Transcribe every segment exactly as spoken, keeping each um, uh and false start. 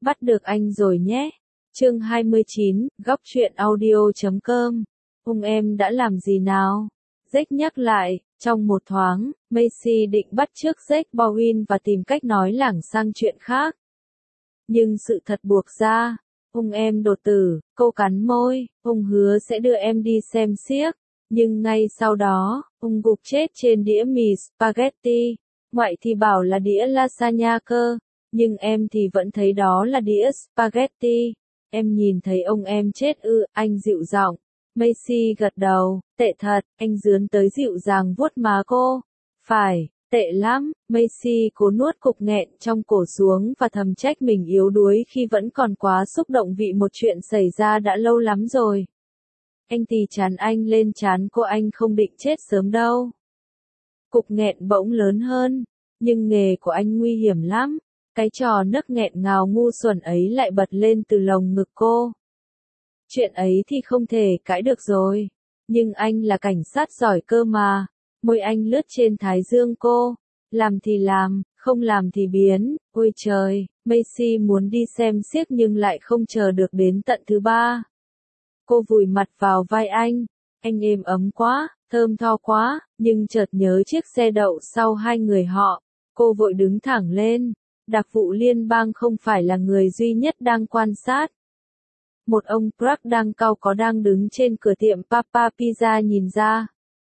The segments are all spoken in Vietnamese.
Bắt được anh rồi nhé. Chương hai mươi chín, góc truyện audio chấm com. Ông em đã làm gì nào? Jack nhắc lại, trong một thoáng, Macy định bắt chước Jack Bowen và tìm cách nói lảng sang chuyện khác. Nhưng sự thật buộc ra, ông em đột tử, cô cắn môi, ông hứa sẽ đưa em đi xem xiếc. Nhưng ngay sau đó, ông gục chết trên đĩa mì spaghetti. Ngoại thì bảo là đĩa lasagna cơ, nhưng em thì vẫn thấy đó là đĩa spaghetti. Em nhìn thấy ông em chết ư, anh dịu giọng. Macy gật đầu, tệ thật, anh dướn tới dịu dàng vuốt má cô. Phải, tệ lắm, Macy cố nuốt cục nghẹn trong cổ xuống và thầm trách mình yếu đuối khi vẫn còn quá xúc động vì một chuyện xảy ra đã lâu lắm rồi. Anh thì chán anh lên chán cô, anh không định chết sớm đâu. Cục nghẹn bỗng lớn hơn, nhưng nghề của anh nguy hiểm lắm. Cái trò nấc nghẹn ngào ngu xuẩn ấy lại bật lên từ lồng ngực cô. Chuyện ấy thì không thể cãi được rồi. Nhưng anh là cảnh sát giỏi cơ mà. Môi anh lướt trên thái dương cô. Làm thì làm, không làm thì biến. Ôi trời, Macy muốn đi xem xiếc nhưng lại không chờ được đến tận thứ ba. Cô vùi mặt vào vai anh. Anh êm ấm quá, thơm tho quá, nhưng chợt nhớ chiếc xe đậu sau hai người họ. Cô vội đứng thẳng lên. Đặc vụ liên bang không phải là người duy nhất đang quan sát. Một ông Clark đang cau có đang đứng trên cửa tiệm Papa Pizza nhìn ra.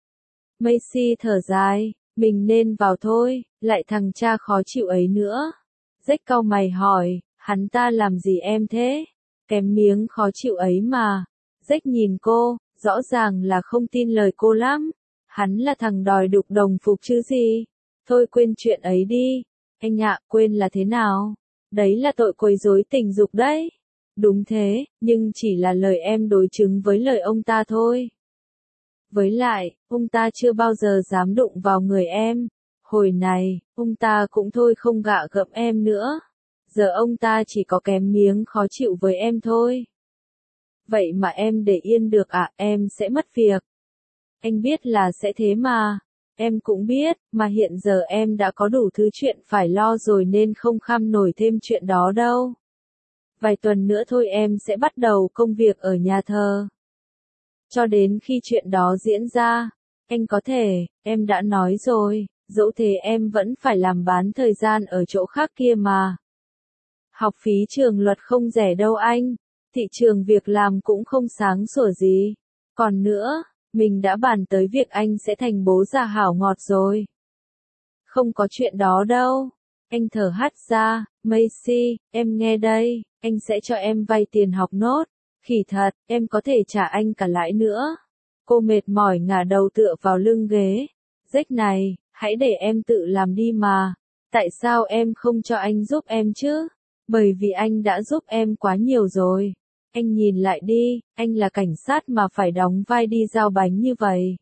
Macy thở dài, mình nên vào thôi, lại thằng cha khó chịu ấy nữa. Jack cau mày hỏi, hắn ta làm gì em thế? Kém miếng khó chịu ấy mà. Jack nhìn cô, rõ ràng là không tin lời cô lắm. Hắn là thằng đòi đục đồng phục chứ gì. Thôi quên chuyện ấy đi. Anh ạ, quên là thế nào? Đấy là tội quấy rối tình dục đấy. Đúng thế, nhưng chỉ là lời em đối chứng với lời ông ta thôi. Với lại, ông ta chưa bao giờ dám đụng vào người em. Hồi này, ông ta cũng thôi không gạ gẫm em nữa. Giờ ông ta chỉ có kém miếng khó chịu với em thôi. Vậy mà em để yên được à, em sẽ mất việc. Anh biết là sẽ thế mà. Em cũng biết, mà hiện giờ em đã có đủ thứ chuyện phải lo rồi nên không kham nổi thêm chuyện đó đâu. Vài tuần nữa thôi em sẽ bắt đầu công việc ở nhà thờ. Cho đến khi chuyện đó diễn ra, anh có thể, em đã nói rồi, dẫu thế em vẫn phải làm bán thời gian ở chỗ khác kia mà. Học phí trường luật không rẻ đâu anh, thị trường việc làm cũng không sáng sủa gì. Còn nữa, mình đã bàn tới việc anh sẽ thành bố già hảo ngọt rồi. Không có chuyện đó đâu. Anh thở hắt ra, Macy, em nghe đây, anh sẽ cho em vay tiền học nốt. Khỉ thật, em có thể trả anh cả lãi nữa. Cô mệt mỏi ngả đầu tựa vào lưng ghế. Jack này, hãy để em tự làm đi mà. Tại sao em không cho anh giúp em chứ? Bởi vì anh đã giúp em quá nhiều rồi. Anh nhìn lại đi, anh là cảnh sát mà phải đóng vai đi giao bánh như vậy.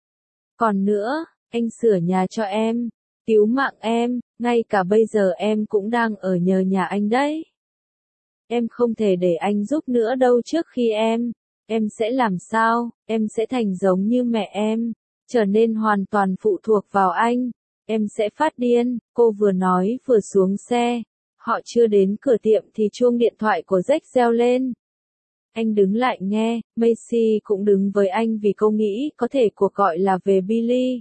Còn nữa, anh sửa nhà cho em, cứu mạng em, ngay cả bây giờ em cũng đang ở nhờ nhà anh đấy. Em không thể để anh giúp nữa đâu trước khi em. Em sẽ làm sao? Em sẽ thành giống như mẹ em, trở nên hoàn toàn phụ thuộc vào anh. Em sẽ phát điên, cô vừa nói vừa xuống xe. Họ chưa đến cửa tiệm thì chuông điện thoại của Jack reo lên. Anh đứng lại nghe, Macy cũng đứng với anh vì cô nghĩ có thể cuộc gọi là về Billy.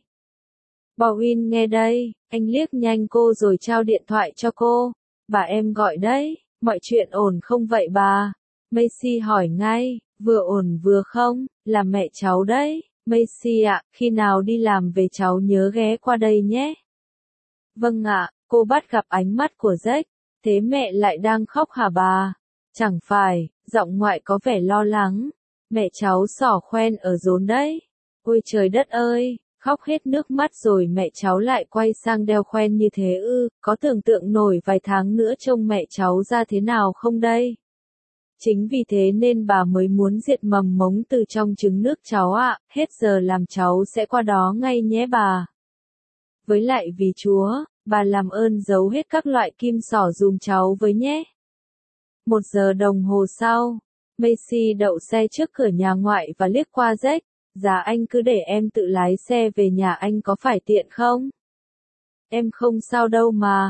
Bowen nghe đây, anh liếc nhanh cô rồi trao điện thoại cho cô. Bà em gọi đấy, mọi chuyện ổn không vậy bà? Macy hỏi ngay, vừa ổn vừa không, là mẹ cháu đấy. Macy ạ, khi nào đi làm về cháu nhớ ghé qua đây nhé. Vâng ạ, cô bắt gặp ánh mắt của Jack. Thế mẹ lại đang khóc hả bà? Chẳng phải, giọng ngoại có vẻ lo lắng. Mẹ cháu xỏ khoen ở rốn đấy. Ôi trời đất ơi, khóc hết nước mắt rồi mẹ cháu lại quay sang đeo khoen như thế ư, có tưởng tượng nổi vài tháng nữa trông mẹ cháu ra thế nào không đây? Chính vì thế nên bà mới muốn diệt mầm mống từ trong trứng nước cháu ạ, hết giờ làm cháu sẽ qua đó ngay nhé bà. Với lại vì Chúa, bà làm ơn giấu hết các loại kim xỏ dùm cháu với nhé. Một giờ đồng hồ sau, Macy đậu xe trước cửa nhà ngoại và liếc qua Jack. Dạ anh cứ để em tự lái xe về nhà anh có phải tiện không? Em không sao đâu mà.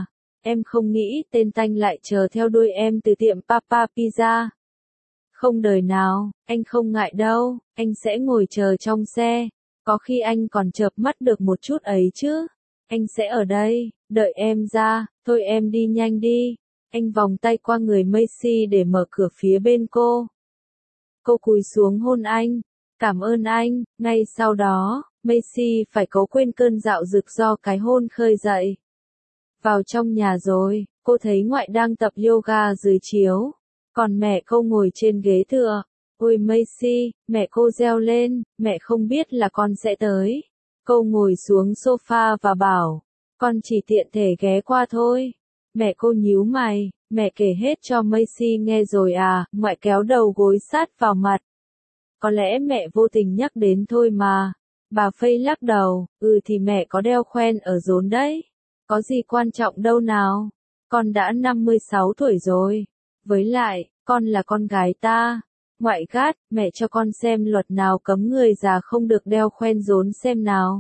Em không nghĩ tên tanh lại chờ theo đuôi em từ tiệm Papa Pizza. Không đời nào, anh không ngại đâu, anh sẽ ngồi chờ trong xe. Có khi anh còn chợp mắt được một chút ấy chứ. Anh sẽ ở đây, đợi em ra, thôi em đi nhanh đi. Anh vòng tay qua người Macy để mở cửa phía bên cô. Cô cúi xuống hôn anh. Cảm ơn anh, ngay sau đó, Macy phải cố quên cơn dạo dực do cái hôn khơi dậy. Vào trong nhà rồi, cô thấy ngoại đang tập yoga dưới chiếu. Còn mẹ cô ngồi trên ghế tựa. Ôi Macy, mẹ cô reo lên, mẹ không biết là con sẽ tới. Cô ngồi xuống sofa và bảo, con chỉ tiện thể ghé qua thôi. Mẹ cô nhíu mày, mẹ kể hết cho Macy nghe rồi à, ngoại kéo đầu gối sát vào mặt. Có lẽ mẹ vô tình nhắc đến thôi mà. Bà Faye lắc đầu, ừ thì mẹ có đeo khoen ở rốn đấy. Có gì quan trọng đâu nào. Con đã năm mươi sáu tuổi rồi. Với lại, con là con gái ta. Ngoại gắt, mẹ cho con xem luật nào cấm người già không được đeo khoen rốn xem nào.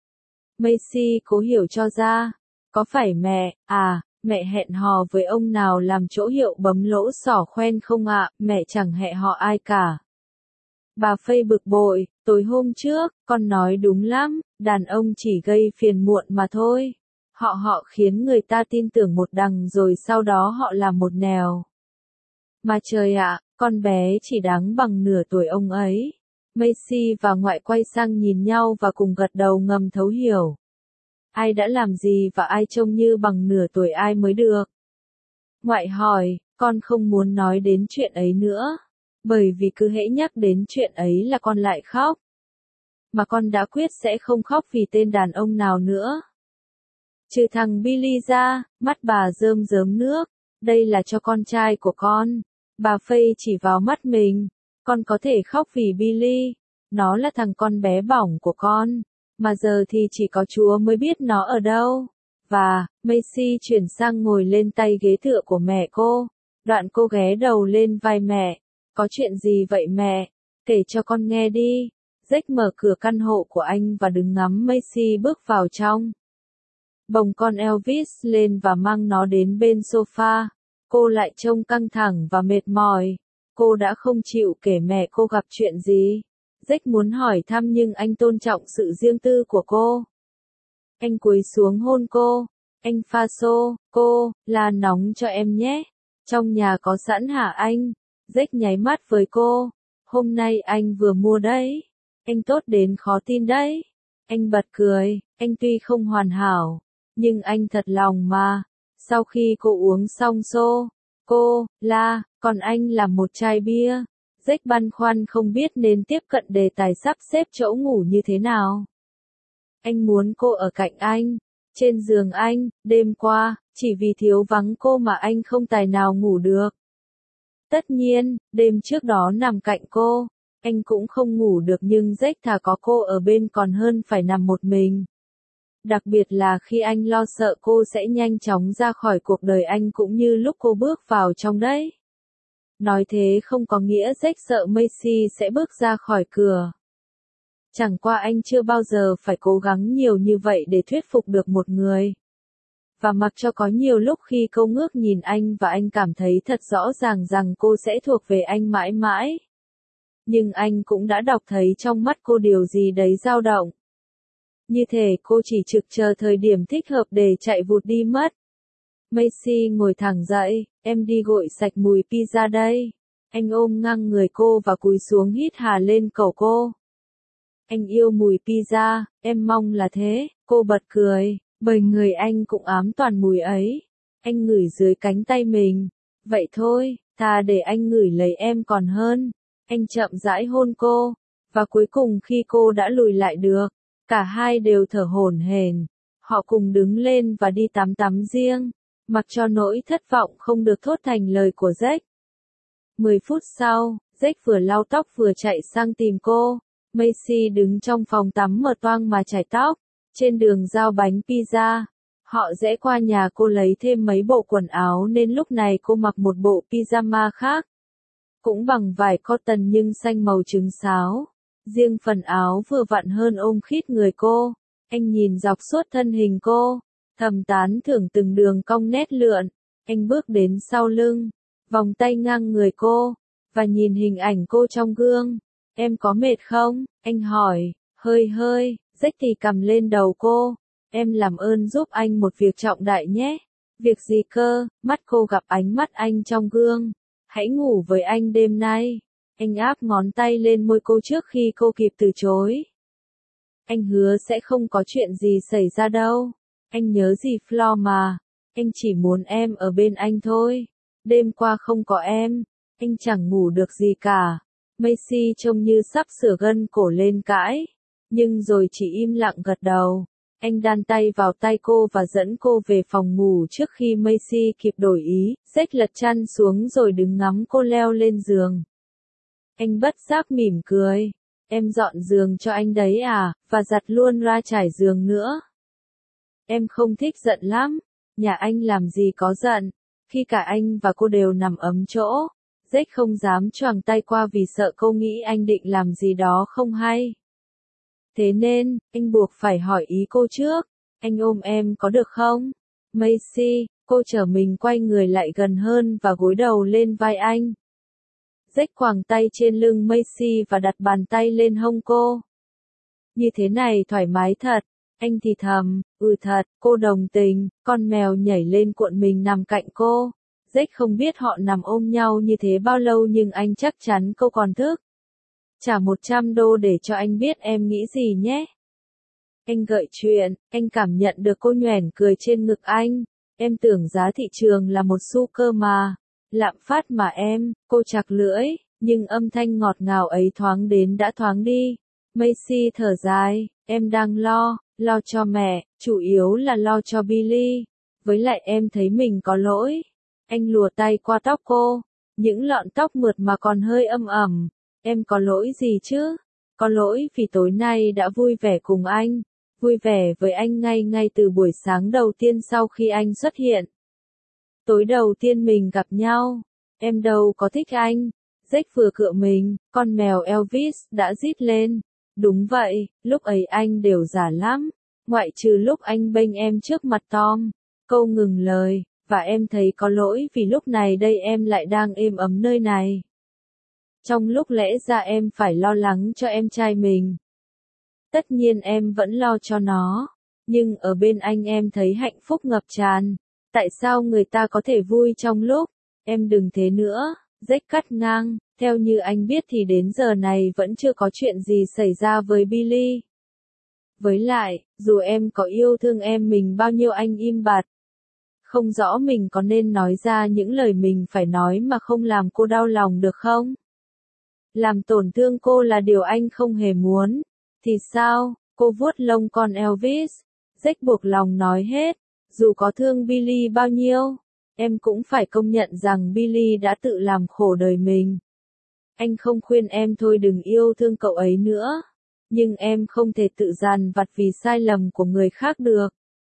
Macy cố hiểu cho ra. Có phải mẹ, à, mẹ hẹn hò với ông nào làm chỗ hiệu bấm lỗ xỏ khoen không ạ, mẹ chẳng hẹn hò ai cả. Bà Faye bực bội, tối hôm trước, con nói đúng lắm, đàn ông chỉ gây phiền muộn mà thôi. Họ họ khiến người ta tin tưởng một đằng rồi sau đó họ làm một nẻo. Mà trời ạ, con bé chỉ đáng bằng nửa tuổi ông ấy. Macy và ngoại quay sang nhìn nhau và cùng gật đầu ngầm thấu hiểu. Ai đã làm gì và ai trông như bằng nửa tuổi ai mới được? Ngoại hỏi, con không muốn nói đến chuyện ấy nữa. Bởi vì cứ hễ nhắc đến chuyện ấy là con lại khóc. Mà con đã quyết sẽ không khóc vì tên đàn ông nào nữa. Trừ thằng Billy ra, mắt bà rơm rớm nước. Đây là cho con trai của con. Bà Faye chỉ vào mắt mình. Con có thể khóc vì Billy. Nó là thằng con bé bỏng của con. Mà giờ thì chỉ có Chúa mới biết nó ở đâu. Và, Macy chuyển sang ngồi lên tay ghế tựa của mẹ cô. Đoạn cô ghé đầu lên vai mẹ. Có chuyện gì vậy mẹ? Kể cho con nghe đi. Jack mở cửa căn hộ của anh và đứng ngắm Macy bước vào trong. Bồng con Elvis lên và mang nó đến bên sofa. Cô lại trông căng thẳng và mệt mỏi. Cô đã không chịu kể mẹ cô gặp chuyện gì. Jack muốn hỏi thăm nhưng anh tôn trọng sự riêng tư của cô. Anh cúi xuống hôn cô. Anh pha xô, cô, là nóng cho em nhé. Trong nhà có sẵn hả anh? Jack nháy mắt với cô. Hôm nay anh vừa mua đấy. Anh tốt đến khó tin đấy. Anh bật cười, anh tuy không hoàn hảo, nhưng anh thật lòng mà. Sau khi cô uống xong xô, cô, la, còn anh là một chai bia. Jack băn khoăn không biết nên tiếp cận đề tài sắp xếp chỗ ngủ như thế nào. Anh muốn cô ở cạnh anh, trên giường anh, đêm qua, chỉ vì thiếu vắng cô mà anh không tài nào ngủ được. Tất nhiên, đêm trước đó nằm cạnh cô, anh cũng không ngủ được nhưng Jack thà có cô ở bên còn hơn phải nằm một mình. Đặc biệt là khi anh lo sợ cô sẽ nhanh chóng ra khỏi cuộc đời anh cũng như lúc cô bước vào trong đấy. Nói thế không có nghĩa Jack sợ Macy sẽ bước ra khỏi cửa. Chẳng qua anh chưa bao giờ phải cố gắng nhiều như vậy để thuyết phục được một người. Và mặc cho có nhiều lúc khi cô ngước nhìn anh và anh cảm thấy thật rõ ràng rằng cô sẽ thuộc về anh mãi mãi. Nhưng anh cũng đã đọc thấy trong mắt cô điều gì đấy dao động. Như thể cô chỉ trực chờ thời điểm thích hợp để chạy vụt đi mất. Macy ngồi thẳng dậy, em đi gội sạch mùi pizza đây. Anh ôm ngang người cô và cúi xuống hít hà lên cổ cô. Anh yêu mùi pizza, em mong là thế, cô bật cười, bởi người anh cũng ám toàn mùi ấy. Anh ngửi dưới cánh tay mình. Vậy thôi, thà để anh ngửi lấy em còn hơn. Anh chậm rãi hôn cô, và cuối cùng khi cô đã lùi lại được, cả hai đều thở hổn hển. Họ cùng đứng lên và đi tắm tắm riêng, mặc cho nỗi thất vọng không được thốt thành lời của Jack. Mười phút sau, Jack vừa lau tóc vừa chạy sang tìm cô. Macy đứng trong phòng tắm mở toang mà chải tóc, trên đường giao bánh pizza. Họ rẽ qua nhà cô lấy thêm mấy bộ quần áo nên lúc này cô mặc một bộ pyjama khác. Cũng bằng vải cotton nhưng xanh màu trứng sáo. Riêng phần áo vừa vặn hơn ôm khít người cô. Anh nhìn dọc suốt thân hình cô. Thầm tán thưởng từng đường cong nét lượn. Anh bước đến sau lưng, vòng tay ngang người cô, và nhìn hình ảnh cô trong gương. Em có mệt không? Anh hỏi, hơi hơi, Jack thì cầm lên đầu cô. Em làm ơn giúp anh một việc trọng đại nhé. Việc gì cơ? Mắt cô gặp ánh mắt anh trong gương. Hãy ngủ với anh đêm nay. Anh áp ngón tay lên môi cô trước khi cô kịp từ chối. Anh hứa sẽ không có chuyện gì xảy ra đâu. Anh nhớ gì Flo mà. Anh chỉ muốn em ở bên anh thôi. Đêm qua không có em, anh chẳng ngủ được gì cả. Macy trông như sắp sửa gân cổ lên cãi, nhưng rồi chỉ im lặng gật đầu. Anh đan tay vào tay cô và dẫn cô về phòng ngủ trước khi Macy kịp đổi ý. Jack lật chăn xuống rồi đứng ngắm cô leo lên giường. Anh bất giác mỉm cười. Em dọn giường cho anh đấy à, và giặt luôn ra trải giường nữa. Em không thích giận lắm. Nhà anh làm gì có giận. Khi cả anh và cô đều nằm ấm chỗ, Jack không dám choàng tay qua vì sợ cô nghĩ anh định làm gì đó không hay. Thế nên, anh buộc phải hỏi ý cô trước. Anh ôm em có được không? Macy, cô trở mình quay người lại gần hơn và gối đầu lên vai anh. Jack quàng tay trên lưng Macy và đặt bàn tay lên hông cô. Như thế này thoải mái thật. Anh thì thầm, ừ thật, cô đồng tình. Con mèo nhảy lên cuộn mình nằm cạnh cô. Jack không biết họ nằm ôm nhau như thế bao lâu nhưng anh chắc chắn cô còn thức. Trả một trăm đô để cho anh biết em nghĩ gì nhé. Anh gợi chuyện, anh cảm nhận được cô nhoẻn cười trên ngực anh. Em tưởng giá thị trường là một xu cơ mà. Lạm phát mà em, cô chặt lưỡi, nhưng âm thanh ngọt ngào ấy thoáng đến đã thoáng đi. Macy thở dài, em đang lo, lo cho mẹ, chủ yếu là lo cho Billy. Với lại em thấy mình có lỗi. Anh lùa tay qua tóc cô, những lọn tóc mượt mà còn hơi âm ẩm. Em có lỗi gì chứ? Có lỗi vì tối nay đã vui vẻ cùng anh, vui vẻ với anh ngay ngay từ buổi sáng đầu tiên sau khi anh xuất hiện. Tối đầu tiên mình gặp nhau, em đâu có thích anh. Jack vừa cựa mình, con mèo Elvis đã rít lên. Đúng vậy, lúc ấy anh đều giả lắm, ngoại trừ lúc anh bênh em trước mặt Tom. Câu ngừng lời, và em thấy có lỗi vì lúc này đây em lại đang êm ấm nơi này. Trong lúc lẽ ra em phải lo lắng cho em trai mình. Tất nhiên em vẫn lo cho nó, nhưng ở bên anh em thấy hạnh phúc ngập tràn. Tại sao người ta có thể vui trong lúc, em đừng thế nữa, Jack cắt ngang, theo như anh biết thì đến giờ này vẫn chưa có chuyện gì xảy ra với Billy. Với lại, dù em có yêu thương em mình bao nhiêu anh im bặt. Không rõ mình có nên nói ra những lời mình phải nói mà không làm cô đau lòng được không? Làm tổn thương cô là điều anh không hề muốn. Thì sao? Cô vuốt lông con Elvis. Jack buộc lòng nói hết. Dù có thương Billy bao nhiêu, em cũng phải công nhận rằng Billy đã tự làm khổ đời mình. Anh không khuyên em thôi đừng yêu thương cậu ấy nữa. Nhưng em không thể tự dằn vặt vì sai lầm của người khác được.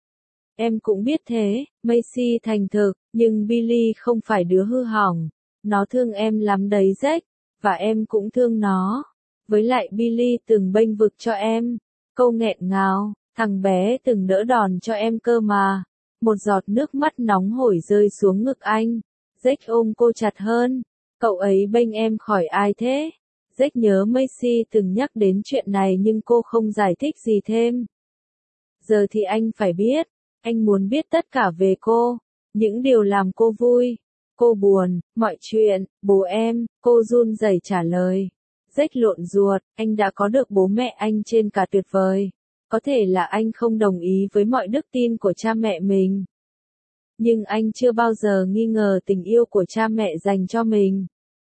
Em cũng biết thế, Macy thành thực, nhưng Billy không phải đứa hư hỏng. Nó thương em lắm đấy Jack, và em cũng thương nó. Với lại Billy từng bênh vực cho em. Câu nghẹn ngào, thằng bé từng đỡ đòn cho em cơ mà. Một giọt nước mắt nóng hổi rơi xuống ngực anh. Jack ôm cô chặt hơn. Cậu ấy bênh em khỏi ai thế? Jack nhớ Macy từng nhắc đến chuyện này nhưng cô không giải thích gì thêm. Giờ thì anh phải biết. Anh muốn biết tất cả về cô. Những điều làm cô vui. Cô buồn, mọi chuyện, bố em, cô run rẩy trả lời. Jack lộn ruột, anh đã có được bố mẹ anh trên cả tuyệt vời. Có thể là anh không đồng ý với mọi đức tin của cha mẹ mình. Nhưng anh chưa bao giờ nghi ngờ tình yêu của cha mẹ dành cho mình.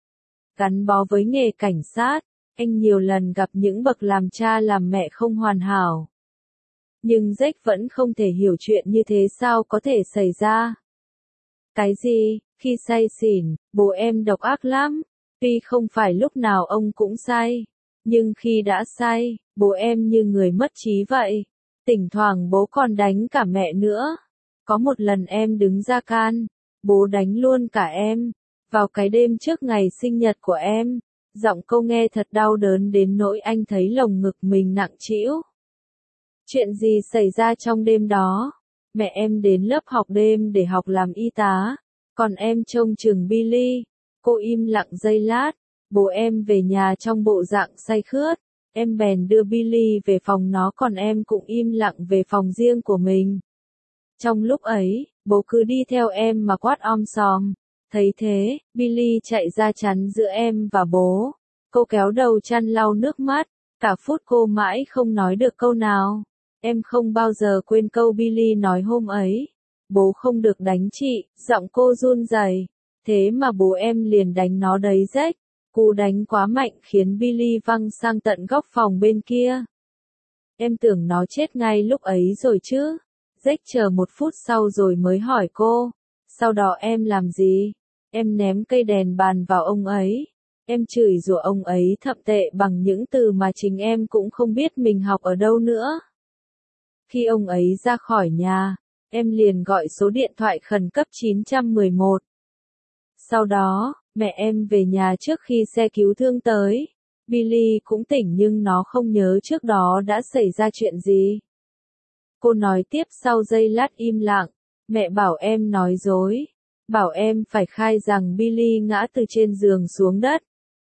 Gắn bó với nghề cảnh sát, anh nhiều lần gặp những bậc làm cha làm mẹ không hoàn hảo. Nhưng Jack vẫn không thể hiểu chuyện như thế sao có thể xảy ra. Cái gì, khi say xỉn, bố em độc ác lắm. Tuy không phải lúc nào ông cũng say, nhưng khi đã say, bố em như người mất trí vậy. Thỉnh thoảng bố còn đánh cả mẹ nữa. Có một lần em đứng ra can, bố đánh luôn cả em. Vào cái đêm trước ngày sinh nhật của em, giọng cô nghe thật đau đớn đến nỗi anh thấy lồng ngực mình nặng trĩu. Chuyện gì xảy ra trong đêm đó? Mẹ em đến lớp học đêm để học làm y tá, còn em trông chừng Billy. Cô im lặng giây lát, bố em về nhà trong bộ dạng say khướt, em bèn đưa Billy về phòng nó còn em cũng im lặng về phòng riêng của mình. Trong lúc ấy, bố cứ đi theo em mà quát om sòm. Thấy thế, Billy chạy ra chắn giữa em và bố. Cô kéo đầu chăn lau nước mắt, cả phút cô mãi không nói được câu nào. Em không bao giờ quên câu Billy nói hôm ấy. Bố không được đánh chị, giọng cô run rẩy. Thế mà bố em liền đánh nó đấy rách. Cú đánh quá mạnh khiến Billy văng sang tận góc phòng bên kia. Em tưởng nó chết ngay lúc ấy rồi chứ. Rách chờ một phút sau rồi mới hỏi cô. Sau đó em làm gì? Em ném cây đèn bàn vào ông ấy. Em chửi rủa ông ấy thậm tệ bằng những từ mà chính em cũng không biết mình học ở đâu nữa. Khi ông ấy ra khỏi nhà, em liền gọi số điện thoại khẩn cấp chín một một. Sau đó, mẹ em về nhà trước khi xe cứu thương tới. Billy cũng tỉnh nhưng nó không nhớ trước đó đã xảy ra chuyện gì. Cô nói tiếp sau giây lát im lặng. Mẹ bảo em nói dối. Bảo em phải khai rằng Billy ngã từ trên giường xuống đất.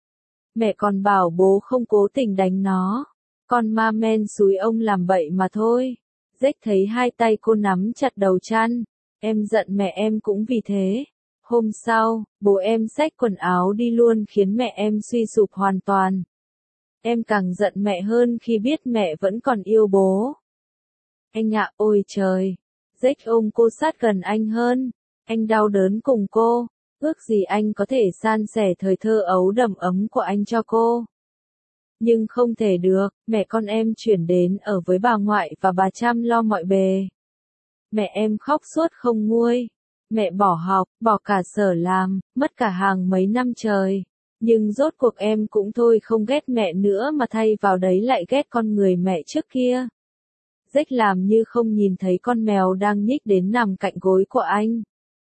Mẹ còn bảo bố không cố tình đánh nó. Con ma men xúi ông làm bậy mà thôi. Rách thấy hai tay cô nắm chặt đầu chăn. Em giận mẹ em cũng vì thế. Hôm sau, bố em xách quần áo đi luôn khiến mẹ em suy sụp hoàn toàn. Em càng giận mẹ hơn khi biết mẹ vẫn còn yêu bố. Anh ạ, ôi trời. Rách ôm cô sát gần anh hơn. Anh đau đớn cùng cô. Ước gì anh có thể san sẻ thời thơ ấu đầm ấm của anh cho cô. Nhưng không thể được, mẹ con em chuyển đến ở với bà ngoại và bà chăm lo mọi bề. Mẹ em khóc suốt không nguôi. Mẹ bỏ học, bỏ cả sở làm, mất cả hàng mấy năm trời. Nhưng rốt cuộc em cũng thôi không ghét mẹ nữa mà thay vào đấy lại ghét con người mẹ trước kia. Rách làm như không nhìn thấy con mèo đang nhích đến nằm cạnh gối của anh.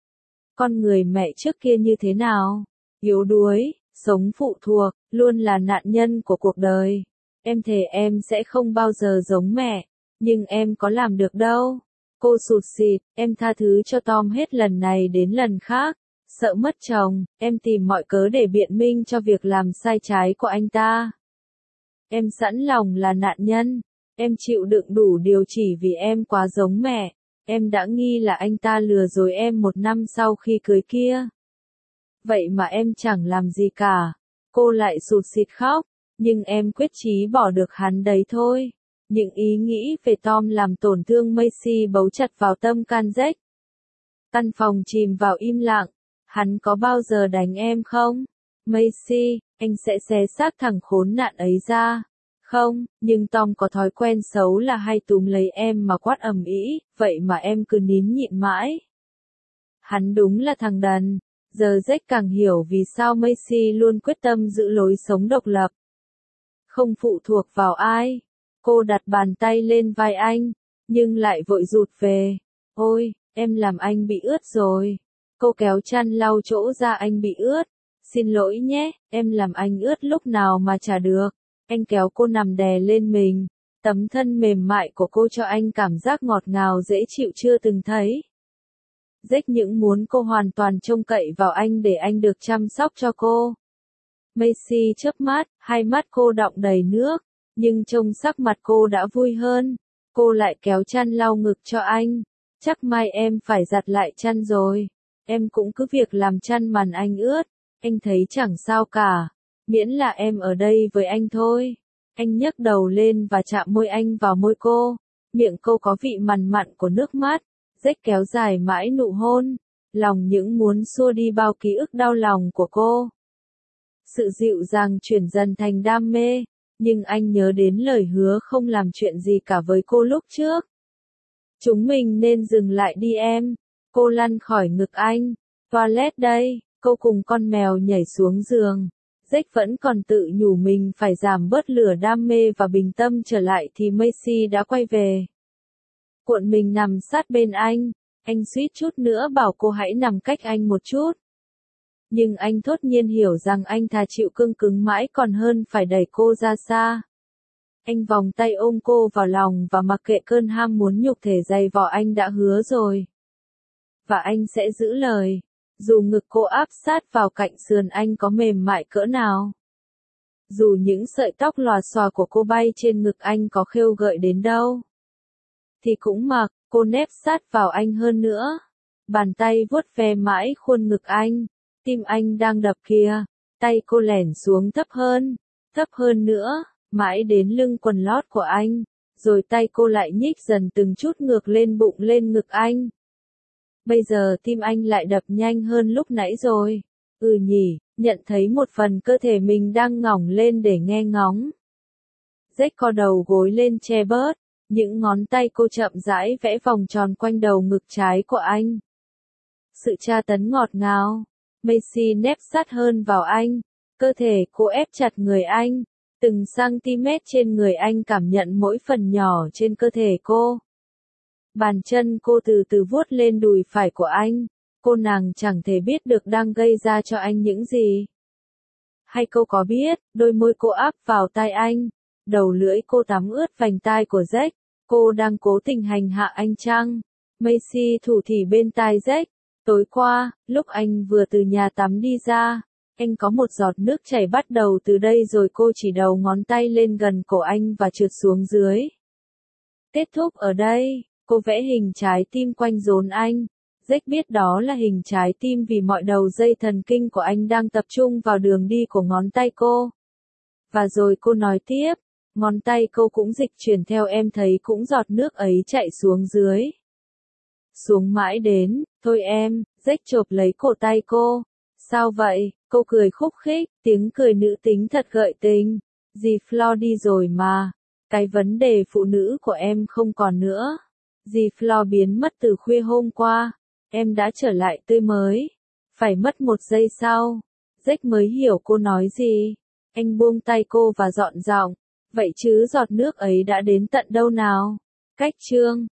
Con người mẹ trước kia như thế nào? Yếu đuối, sống phụ thuộc, luôn là nạn nhân của cuộc đời. Em thề em sẽ không bao giờ giống mẹ, nhưng em có làm được đâu. Cô sụt sịt, em tha thứ cho Tom hết lần này đến lần khác. Sợ mất chồng, em tìm mọi cớ để biện minh cho việc làm sai trái của anh ta. Em sẵn lòng là nạn nhân. Em chịu đựng đủ điều chỉ vì em quá giống mẹ. Em đã nghi là anh ta lừa dối em một năm sau khi cưới kia. Vậy mà em chẳng làm gì cả. Cô lại sụt sịt khóc. Nhưng em quyết chí bỏ được hắn đấy thôi. Những ý nghĩ về Tom làm tổn thương Macy bấu chặt vào tâm can Jack. Căn phòng chìm vào im lặng. Hắn có bao giờ đánh em không? Macy, anh sẽ xé xác thằng khốn nạn ấy ra. Không, nhưng Tom có thói quen xấu là hay túm lấy em mà quát ầm ĩ, vậy mà em cứ nín nhịn mãi. Hắn đúng là thằng đần. Giờ Jack càng hiểu vì sao Macy luôn quyết tâm giữ lối sống độc lập. Không phụ thuộc vào ai. Cô đặt bàn tay lên vai anh, nhưng lại vội rụt về. Ôi, em làm anh bị ướt rồi. Cô kéo chăn lau chỗ da anh bị ướt. Xin lỗi nhé, em làm anh ướt lúc nào mà chả được. Anh kéo cô nằm đè lên mình. Tấm thân mềm mại của cô cho anh cảm giác ngọt ngào dễ chịu chưa từng thấy. Jack những muốn cô hoàn toàn trông cậy vào anh để anh được chăm sóc cho cô. Macy chớp mắt, hai mắt cô đọng đầy nước, nhưng trông sắc mặt cô đã vui hơn. Cô lại kéo chăn lau ngực cho anh. Chắc mai em phải giặt lại chăn rồi. Em cũng cứ việc làm chăn màn anh ướt. Anh thấy chẳng sao cả. Miễn là em ở đây với anh thôi. Anh nhấc đầu lên và chạm môi anh vào môi cô. Miệng cô có vị mằn mặn của nước mắt. Jack kéo dài mãi nụ hôn. Lòng những muốn xua đi bao ký ức đau lòng của cô. Sự dịu dàng chuyển dần thành đam mê. Nhưng anh nhớ đến lời hứa không làm chuyện gì cả với cô lúc trước. Chúng mình nên dừng lại đi em. Cô lăn khỏi ngực anh. Toilet đây. Cô cùng con mèo nhảy xuống giường. Jack vẫn còn tự nhủ mình phải giảm bớt lửa đam mê và bình tâm trở lại thì Macy đã quay về. Cuộn mình nằm sát bên anh. Anh suýt chút nữa bảo cô hãy nằm cách anh một chút. Nhưng anh thốt nhiên hiểu rằng anh thà chịu cương cứng mãi còn hơn phải đẩy cô ra xa. Anh vòng tay ôm cô vào lòng và mặc kệ cơn ham muốn nhục thể dày vò, anh đã hứa rồi. Và anh sẽ giữ lời. Dù ngực cô áp sát vào cạnh sườn anh có mềm mại cỡ nào. Dù những sợi tóc lòa xòa của cô bay trên ngực anh có khêu gợi đến đâu. Thì cũng mặc, cô nép sát vào anh hơn nữa. Bàn tay vuốt ve mãi khuôn ngực anh. Tim anh đang đập kìa. Tay cô lẻn xuống thấp hơn. Thấp hơn nữa. Mãi đến lưng quần lót của anh. Rồi tay cô lại nhích dần từng chút ngược lên bụng lên ngực anh. Bây giờ tim anh lại đập nhanh hơn lúc nãy rồi. Ừ nhỉ, nhận thấy một phần cơ thể mình đang ngỏng lên để nghe ngóng. Jack co đầu gối lên che bớt. Những ngón tay cô chậm rãi vẽ vòng tròn quanh đầu ngực trái của anh. Sự tra tấn ngọt ngào. Macy nép sát hơn vào anh. Cơ thể cô ép chặt người anh. Từng cm trên người anh cảm nhận mỗi phần nhỏ trên cơ thể cô. Bàn chân cô từ từ vuốt lên đùi phải của anh. Cô nàng chẳng thể biết được đang gây ra cho anh những gì. Hay cô có biết, đôi môi cô áp vào tai anh. Đầu lưỡi cô tắm ướt vành tai của Jack. Cô đang cố tình hành hạ anh chăng? Macy thủ thỉ bên tai Jack. Tối qua, lúc anh vừa từ nhà tắm đi ra, anh có một giọt nước chảy bắt đầu từ đây rồi cô chỉ đầu ngón tay lên gần cổ anh và trượt xuống dưới. Kết thúc ở đây, cô vẽ hình trái tim quanh rốn anh. Jack biết đó là hình trái tim vì mọi đầu dây thần kinh của anh đang tập trung vào đường đi của ngón tay cô. Và rồi cô nói tiếp, ngón tay cô cũng dịch chuyển theo, em thấy cũng giọt nước ấy chạy xuống dưới. Xuống mãi đến, thôi em, Jack chộp lấy cổ tay cô. Sao vậy? Cô cười khúc khích, tiếng cười nữ tính thật gợi tình. Dì Flo đi rồi mà. Cái vấn đề phụ nữ của em không còn nữa. Dì Flo biến mất từ khuya hôm qua. Em đã trở lại tươi mới. Phải mất một giây sau. Jack mới hiểu cô nói gì. Anh buông tay cô và dọn giọng. Vậy chứ giọt nước ấy đã đến tận đâu nào? Cách chương